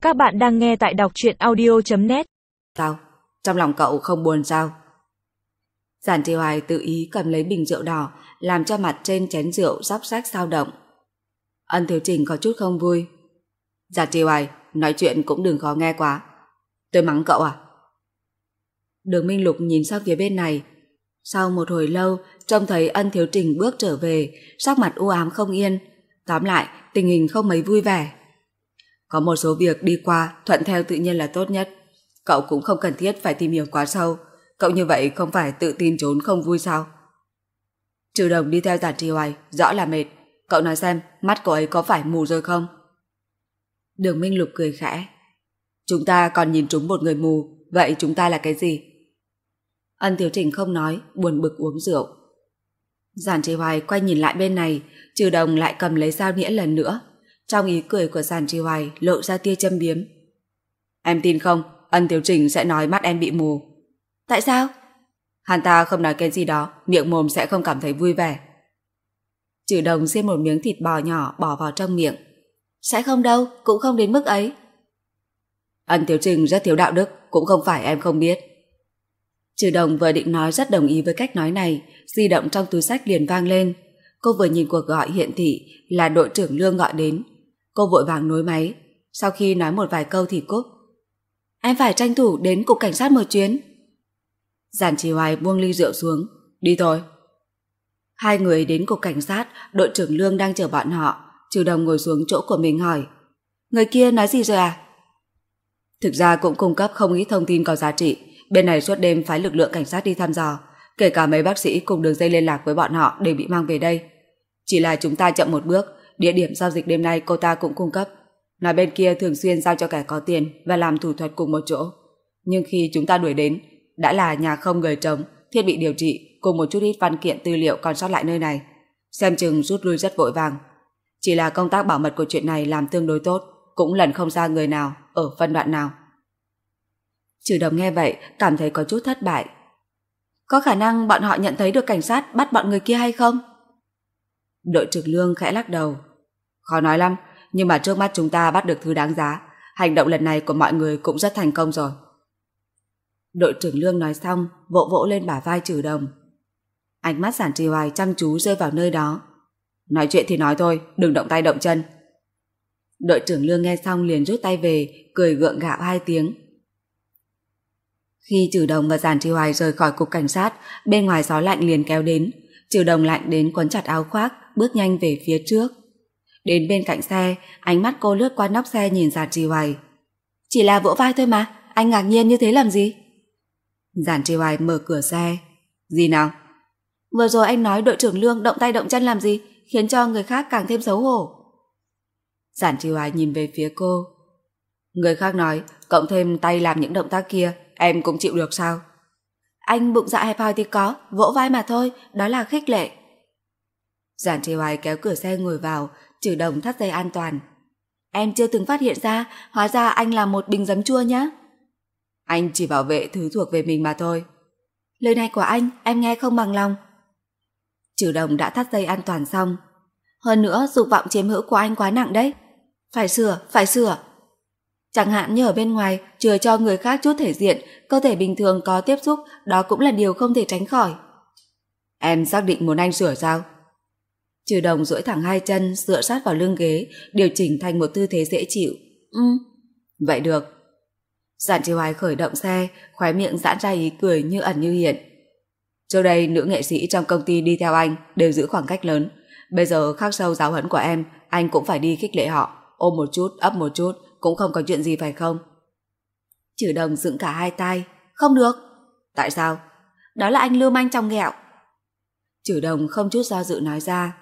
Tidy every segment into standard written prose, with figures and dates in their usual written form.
Các bạn đang nghe tại đọc truyện audio.net. Sao? Trong lòng cậu không buồn sao? Giản Trì Hoài tự ý cầm lấy bình rượu đỏ, làm cho mặt trên chén rượu xóc xách xao động. Ân Thiếu Trình có chút không vui. Giản Trì Hoài, nói chuyện cũng đừng khó nghe quá. Tôi mắng cậu à? Đường Minh Lục nhìn sang phía bên này. Sau một hồi lâu, trông thấy Ân Thiếu Trình bước trở về, sắc mặt u ám không yên. Tóm lại, tình hình không mấy vui vẻ. Có một số việc đi qua, thuận theo tự nhiên là tốt nhất. Cậu cũng không cần thiết phải tìm hiểu quá sâu. Cậu như vậy không phải tự tin trốn không vui sao? Trừ Đồng đi theo Giản Trì Hoài, rõ là mệt. Cậu nói xem, mắt cậu ấy có phải mù rồi không? Đường Minh Lục cười khẽ. Chúng ta còn nhìn trúng một người mù, vậy chúng ta là cái gì? Ân Thiếu Trình không nói, buồn bực uống rượu. Giản Trì Hoài quay nhìn lại bên này, Trừ Đồng lại cầm lấy dao nĩa lần nữa. Trong ý cười của Giản Trì Hoài lộ ra tia châm biếm. Em tin không, Ân Thiếu Trình sẽ nói mắt em bị mù. Tại sao? Hắn ta không nói cái gì đó, miệng mồm sẽ không cảm thấy vui vẻ. Trừ Đồng xiên một miếng thịt bò nhỏ bỏ vào trong miệng. Sẽ không đâu, cũng không đến mức ấy. Ân Thiếu Trình rất thiếu đạo đức, cũng không phải em không biết. Trừ Đồng vừa định nói rất đồng ý với cách nói này, di động trong túi xách liền vang lên. Cô vừa nhìn cuộc gọi hiển thị là đội trưởng Lương gọi đến. Cô vội vàng nối máy, sau khi nói một vài câu thì cúp. Em phải tranh thủ đến cục cảnh sát một chuyến. Giản Trì Hoài buông ly rượu xuống. Đi thôi. Hai người đến cục cảnh sát, đội trưởng Lương đang chờ bọn họ. Trừ Đồng ngồi xuống chỗ của mình hỏi. Người kia nói gì rồi à? Thực ra cũng cung cấp không ít thông tin có giá trị. Bên này suốt đêm phái lực lượng cảnh sát đi thăm dò, kể cả mấy bác sĩ cùng đường dây liên lạc với bọn họ đều bị mang về đây. Chỉ là chúng ta chậm một bước, địa điểm giao dịch đêm nay cô ta cũng cung cấp. Nói bên kia thường xuyên giao cho kẻ có tiền và làm thủ thuật cùng một chỗ. Nhưng khi chúng ta đuổi đến, đã là nhà không người trống, thiết bị điều trị cùng một chút ít văn kiện tư liệu còn sót lại nơi này. Xem chừng rút lui rất vội vàng. Chỉ là công tác bảo mật của chuyện này làm tương đối tốt, cũng lần không ra người nào ở phân đoạn nào. Trừ Đồng nghe vậy cảm thấy có chút thất bại. Có khả năng bọn họ nhận thấy được cảnh sát bắt bọn người kia hay không? Đội trưởng Lương khẽ lắc đầu. Khó nói lắm, nhưng mà trước mắt chúng ta bắt được thứ đáng giá. Hành động lần này của mọi người cũng rất thành công rồi. Đội trưởng Lương nói xong, vỗ vỗ lên bả vai Trừ Đồng. Ánh mắt Giản Trì Hoài chăm chú rơi vào nơi đó. Nói chuyện thì nói thôi, đừng động tay động chân. Đội trưởng Lương nghe xong liền rút tay về, cười gượng gạo hai tiếng. Khi Trừ Đồng và Giản Trì Hoài rời khỏi cục cảnh sát, bên ngoài gió lạnh liền kéo đến. Trừ Đồng lạnh đến quấn chặt áo khoác, bước nhanh về phía trước. Đến bên cạnh xe, ánh mắt cô lướt qua nóc xe nhìn Giản Trì Hoài. Chỉ là vỗ vai thôi mà, anh ngạc nhiên như thế làm gì? Giản Trì Hoài mở cửa xe. Gì nào? Vừa rồi anh nói đội trưởng Lương động tay động chân làm gì, khiến cho người khác càng thêm xấu hổ. Giản Trì Hoài nhìn về phía cô. Người khác nói, cộng thêm tay làm những động tác kia, em cũng chịu được sao? Anh bụng dạ hẹp hòi thì có, vỗ vai mà thôi, đó là khích lệ. Giản Trì Hoài kéo cửa xe ngồi vào, Trừ Đồng thắt dây an toàn. Em chưa từng phát hiện ra, hóa ra anh là một bình giấm chua nhá. Anh chỉ bảo vệ thứ thuộc về mình mà thôi. Lời này của anh, em nghe không bằng lòng. Trừ Đồng đã thắt dây an toàn xong. Hơn nữa, dục vọng chiếm hữu của anh quá nặng đấy. Phải sửa. Chẳng hạn như ở bên ngoài, chừa cho người khác chút thể diện, cơ thể bình thường có tiếp xúc, đó cũng là điều không thể tránh khỏi. Em xác định muốn anh sửa sao? Trừ Đồng duỗi thẳng hai chân, dựa sát vào lưng ghế, điều chỉnh thành một tư thế dễ chịu. Vậy được. Giản Trì Hoài khởi động xe, khóe miệng giãn ra ý cười như ẩn như hiện. Trước đây nữ nghệ sĩ trong công ty đi theo anh đều giữ khoảng cách lớn. Bây giờ khắc sâu giáo huấn của em, anh cũng phải đi khích lệ họ, ôm một chút, ấp một chút, cũng không có chuyện gì phải không? Trừ Đồng dựng cả hai tay. Không được. Tại sao? Đó là anh lưu manh trong ghẹo. Trừ Đồng không chút do dự nói ra.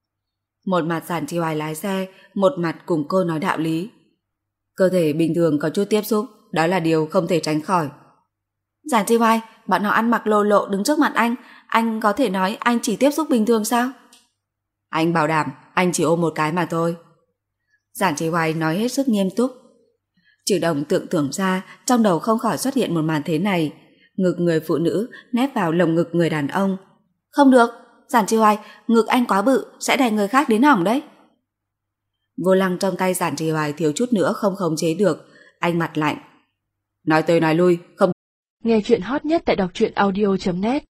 Một mặt Giản Trì Hoài lái xe, một mặt cùng cô nói đạo lý. Cơ thể bình thường có chút tiếp xúc, đó là điều không thể tránh khỏi. Giản Trì Hoài, bọn họ ăn mặc lồ lộ đứng trước mặt anh có thể nói anh chỉ tiếp xúc bình thường sao? Anh bảo đảm, anh chỉ ôm một cái mà thôi. Giản Trì Hoài nói hết sức nghiêm túc. Trừ Đồng tưởng tượng ra, trong đầu không khỏi xuất hiện một màn thế này. Ngực người phụ nữ nép vào lồng ngực người đàn ông. Không được, Giản Trì Hoài, ngực anh quá bự, sẽ đẩy người khác đến hỏng đấy. Vô lăng trong tay Giản Trì Hoài thiếu chút nữa không khống chế được, Anh mặt lạnh. Nói tới nói lui, không. Nghe chuyện hot nhất tại đọc truyện audio.net